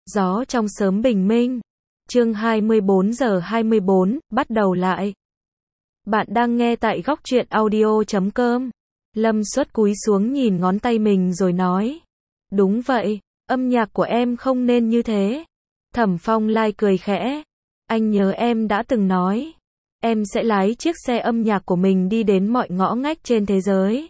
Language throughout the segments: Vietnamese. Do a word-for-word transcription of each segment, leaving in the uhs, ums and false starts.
Gió trong sớm bình minh. Chương hai mươi bốn giờ hai mươi bốn, bắt đầu lại. Bạn đang nghe tại góc truyện audio chấm com. Lâm Xuất cúi xuống nhìn ngón tay mình rồi nói. Đúng vậy, âm nhạc của em không nên như thế. Thẩm Phong Lai cười khẽ. Anh nhớ em đã từng nói. Em sẽ lái chiếc xe âm nhạc của mình đi đến mọi ngõ ngách trên thế giới.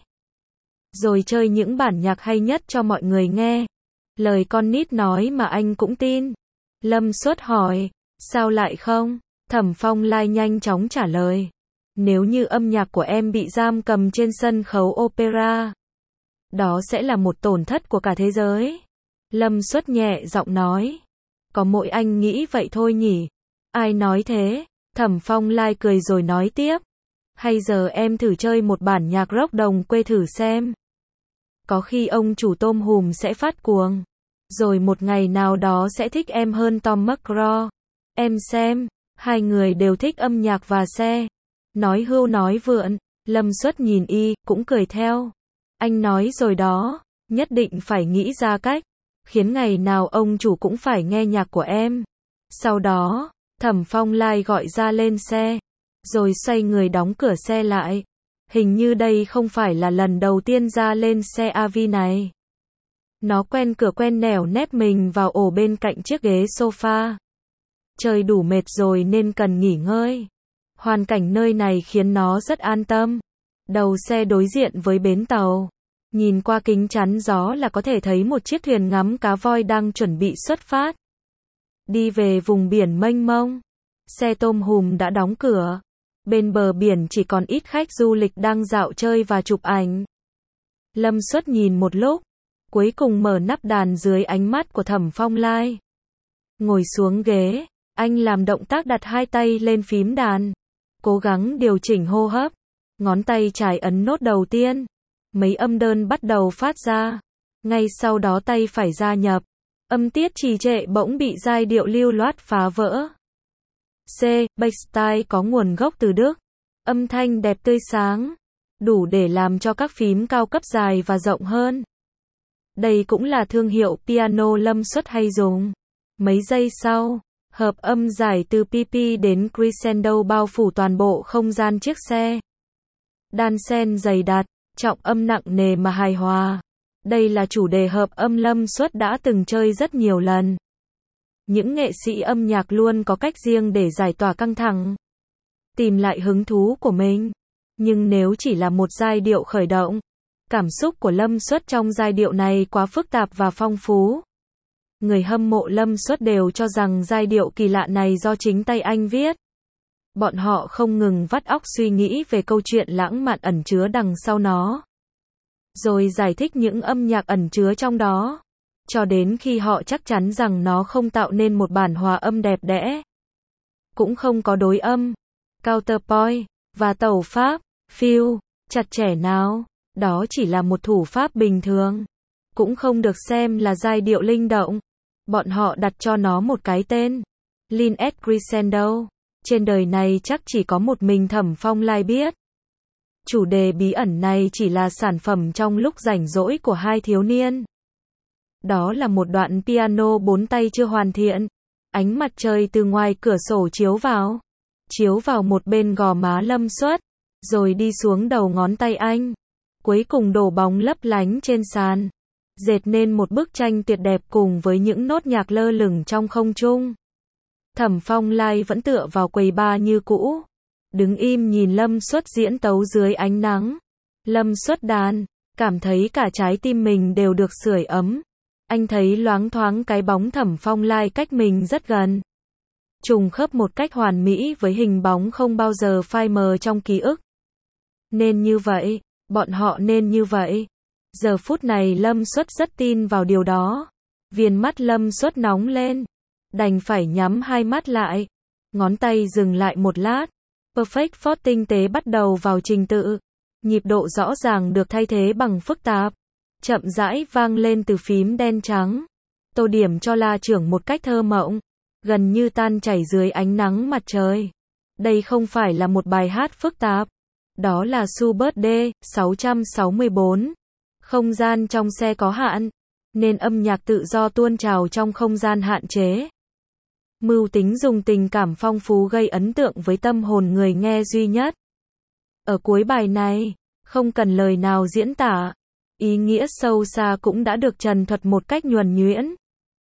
Rồi chơi những bản nhạc hay nhất cho mọi người nghe. Lời con nít nói mà anh cũng tin. Lâm Xuất hỏi, sao lại không? Thẩm Phong Lai nhanh chóng trả lời. Nếu như âm nhạc của em bị giam cầm trên sân khấu opera, đó sẽ là một tổn thất của cả thế giới. Lâm Xuất nhẹ giọng nói. Có mỗi anh nghĩ vậy thôi nhỉ? Ai nói thế? Thẩm Phong Lai cười rồi nói tiếp. Hay giờ em thử chơi một bản nhạc rock đồng quê thử xem. Có khi ông chủ tôm hùm sẽ phát cuồng. Rồi một ngày nào đó sẽ thích em hơn Tom McGraw. Em xem, hai người đều thích âm nhạc và xe. Nói hưu nói vượn, Lâm Xuất nhìn y, cũng cười theo. Anh nói rồi đó, nhất định phải nghĩ ra cách, khiến ngày nào ông chủ cũng phải nghe nhạc của em. Sau đó, Thẩm Phong Lai gọi ra lên xe, rồi xoay người đóng cửa xe lại. Hình như đây không phải là lần đầu tiên ra lên xe a vê này. Nó quen cửa quen nẻo nép mình vào ổ bên cạnh chiếc ghế sofa. Chơi đủ mệt rồi nên cần nghỉ ngơi. Hoàn cảnh nơi này khiến nó rất an tâm. Đầu xe đối diện với bến tàu. Nhìn qua kính chắn gió là có thể thấy một chiếc thuyền ngắm cá voi đang chuẩn bị xuất phát. Đi về vùng biển mênh mông. Xe tôm hùm đã đóng cửa. Bên bờ biển chỉ còn ít khách du lịch đang dạo chơi và chụp ảnh. Lâm Xuất nhìn một lúc, cuối cùng mở nắp đàn dưới ánh mắt của Thẩm Phong Lai. Ngồi xuống ghế, anh làm động tác đặt hai tay lên phím đàn, cố gắng điều chỉnh hô hấp. Ngón tay trái ấn nốt đầu tiên, mấy âm đơn bắt đầu phát ra. Ngay sau đó tay phải gia nhập, âm tiết trì trệ bỗng bị giai điệu lưu loát phá vỡ. C. Bass style có nguồn gốc từ Đức. Âm thanh đẹp tươi sáng, đủ để làm cho các phím cao cấp dài và rộng hơn. Đây cũng là thương hiệu piano Lâm Xuất hay dùng. Mấy giây sau, hợp âm dài từ pê pê đến crescendo bao phủ toàn bộ không gian chiếc xe. Đan xen dày đặc, trọng âm nặng nề mà hài hòa. Đây là chủ đề hợp âm Lâm Xuất đã từng chơi rất nhiều lần. Những nghệ sĩ âm nhạc luôn có cách riêng để giải tỏa căng thẳng, tìm lại hứng thú của mình. Nhưng nếu chỉ là một giai điệu khởi động, cảm xúc của Lâm Xuất trong giai điệu này quá phức tạp và phong phú. Người hâm mộ Lâm Xuất đều cho rằng giai điệu kỳ lạ này do chính tay anh viết. Bọn họ không ngừng vắt óc suy nghĩ về câu chuyện lãng mạn ẩn chứa đằng sau nó, rồi giải thích những âm nhạc ẩn chứa trong đó, cho đến khi họ chắc chắn rằng nó không tạo nên một bản hòa âm đẹp đẽ, cũng không có đối âm, counterpoint, và tẩu pháp, fill, chặt chẽ nào. Đó chỉ là một thủ pháp bình thường, cũng không được xem là giai điệu linh động. Bọn họ đặt cho nó một cái tên, Linear Crescendo. Trên đời này chắc chỉ có một mình Thẩm Phong Lai biết. Chủ đề bí ẩn này chỉ là sản phẩm trong lúc rảnh rỗi của hai thiếu niên. Đó là một đoạn piano bốn tay chưa hoàn thiện. Ánh mặt trời từ ngoài cửa sổ chiếu vào, chiếu vào một bên gò má Lâm Xuất, rồi đi xuống đầu ngón tay anh, cuối cùng đổ bóng lấp lánh trên sàn, dệt nên một bức tranh tuyệt đẹp cùng với những nốt nhạc lơ lửng trong không trung. Thẩm Phong Lai vẫn tựa vào quầy bar như cũ, đứng im nhìn Lâm Xuất diễn tấu dưới ánh nắng. Lâm Xuất đàn, cảm thấy cả trái tim mình đều được sưởi ấm. Anh thấy loáng thoáng cái bóng Thẩm Phong Lai cách mình rất gần, trùng khớp một cách hoàn mỹ với hình bóng không bao giờ phai mờ trong ký ức. Nên như vậy, bọn họ nên như vậy. Giờ phút này Lâm Xuất rất tin vào điều đó. Viền mắt Lâm Xuất nóng lên, đành phải nhắm hai mắt lại. Ngón tay dừng lại một lát. Perfect chord tinh tế bắt đầu vào trình tự. Nhịp độ rõ ràng được thay thế bằng phức tạp, chậm rãi vang lên từ phím đen trắng. Tô điểm cho la trưởng một cách thơ mộng, gần như tan chảy dưới ánh nắng mặt trời. Đây không phải là một bài hát phức tạp. Đó là Schubert D sáu trăm sáu mươi bốn. Không gian trong xe có hạn. nên âm nhạc tự do tuôn trào trong không gian hạn chế. Mưu tính dùng tình cảm phong phú gây ấn tượng với tâm hồn người nghe duy nhất. Ở cuối bài này, không cần lời nào diễn tả, ý nghĩa sâu xa cũng đã được trần thuật một cách nhuần nhuyễn.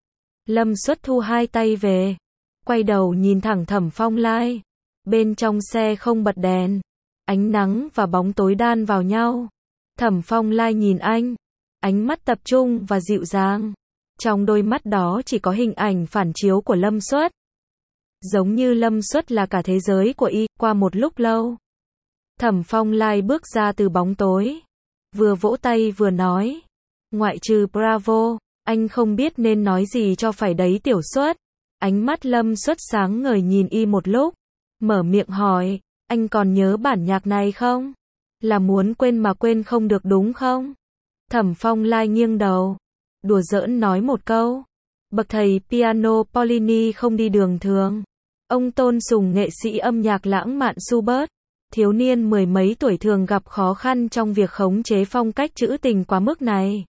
Lâm Xuất thu hai tay về, quay đầu nhìn thẳng Thẩm Phong Lai. Bên trong xe không bật đèn, ánh nắng và bóng tối đan vào nhau. Thẩm Phong Lai nhìn anh, ánh mắt tập trung và dịu dàng. Trong đôi mắt đó chỉ có hình ảnh phản chiếu của Lâm Xuất. Giống như Lâm Xuất là cả thế giới của y. Qua một lúc lâu, Thẩm Phong Lai bước ra từ bóng tối, vừa vỗ tay vừa nói, ngoại trừ bravo, anh không biết nên nói gì cho phải đấy Tiểu Xuất. Ánh mắt Lâm Xuất sáng ngời nhìn y một lúc, mở miệng hỏi, anh còn nhớ bản nhạc này không? Là muốn quên mà quên không được đúng không? Thẩm Phong Lai nghiêng đầu, đùa giỡn nói một câu, bậc thầy piano Paulini không đi đường thường. Ông tôn sùng nghệ sĩ âm nhạc lãng mạn Schubert. Thiếu niên mười mấy tuổi thường gặp khó khăn trong việc khống chế phong cách trữ tình quá mức này.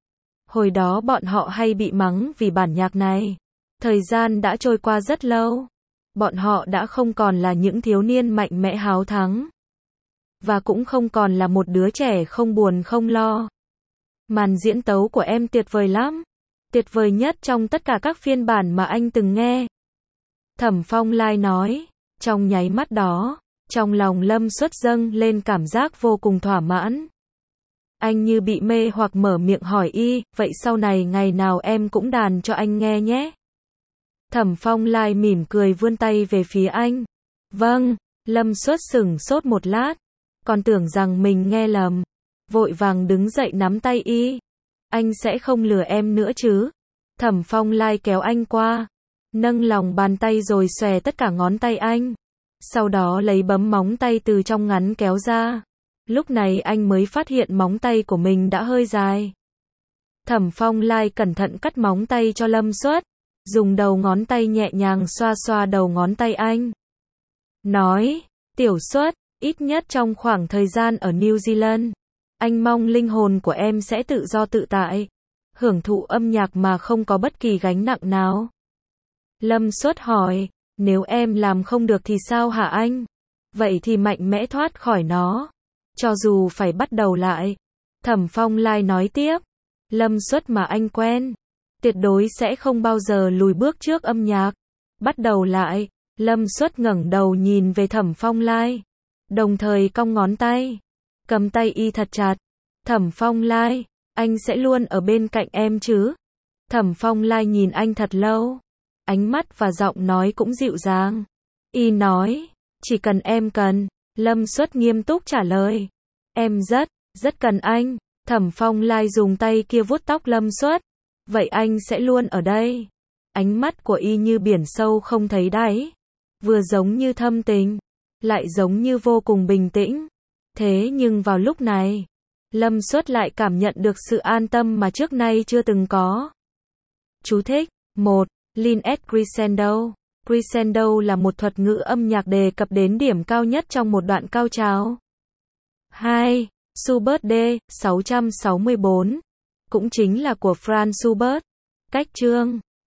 Hồi đó bọn họ hay bị mắng vì bản nhạc này. Thời gian đã trôi qua rất lâu. Bọn họ đã không còn là những thiếu niên mạnh mẽ háo thắng. Và cũng không còn là một đứa trẻ không buồn không lo. Màn diễn tấu của em tuyệt vời lắm. Tuyệt vời nhất trong tất cả các phiên bản mà anh từng nghe. Thẩm Phong Lai nói. Trong nháy mắt đó, trong lòng Lâm Xuất dâng lên cảm giác vô cùng thỏa mãn. Anh như bị mê hoặc mở miệng hỏi y, vậy sau này ngày nào em cũng đàn cho anh nghe nhé. Thẩm Phong Lai mỉm cười vươn tay về phía anh. Vâng, Lâm Xuất sửng sốt một lát, còn tưởng rằng mình nghe lầm. Vội vàng đứng dậy nắm tay y. Anh sẽ không lừa em nữa chứ? Thẩm Phong Lai kéo anh qua, nâng lòng bàn tay rồi xòe tất cả ngón tay anh. Sau đó lấy bấm móng tay từ trong ngắn kéo ra. Lúc này anh mới phát hiện móng tay của mình đã hơi dài. Thẩm Phong Lai cẩn thận cắt móng tay cho Lâm Xuất, dùng đầu ngón tay nhẹ nhàng xoa xoa đầu ngón tay anh. Nói, Tiểu Xuất, ít nhất trong khoảng thời gian ở New Zealand, anh mong linh hồn của em sẽ tự do tự tại, hưởng thụ âm nhạc mà không có bất kỳ gánh nặng nào. Lâm Xuất hỏi, nếu em làm không được thì sao hả anh? Vậy thì mạnh mẽ thoát khỏi nó. Cho dù phải bắt đầu lại. Thẩm Phong Lai nói tiếp. Lâm Xuất mà anh quen, tuyệt đối sẽ không bao giờ lùi bước trước âm nhạc. Bắt đầu lại. Lâm Xuất ngẩng đầu nhìn về Thẩm Phong Lai, đồng thời cong ngón tay, cầm tay y thật chặt. Thẩm Phong Lai, anh sẽ luôn ở bên cạnh em chứ? Thẩm Phong Lai nhìn anh thật lâu. Ánh mắt và giọng nói cũng dịu dàng. Y nói, chỉ cần em cần. Lâm Xuất nghiêm túc trả lời. Em rất, rất cần anh. Thẩm Phong Lai dùng tay kia vuốt tóc Lâm Xuất. Vậy anh sẽ luôn ở đây. Ánh mắt của y như biển sâu không thấy đáy. Vừa giống như thâm tình, lại giống như vô cùng bình tĩnh. Thế nhưng vào lúc này, Lâm Xuất lại cảm nhận được sự an tâm mà trước nay chưa từng có. Chú thích. một. Lean at crescendo. Crescendo là một thuật ngữ âm nhạc đề cập đến điểm cao nhất trong một đoạn cao trào. hai. Schubert D. sáu trăm sáu mươi bốn. Cũng chính là của Franz Schubert. Cách chương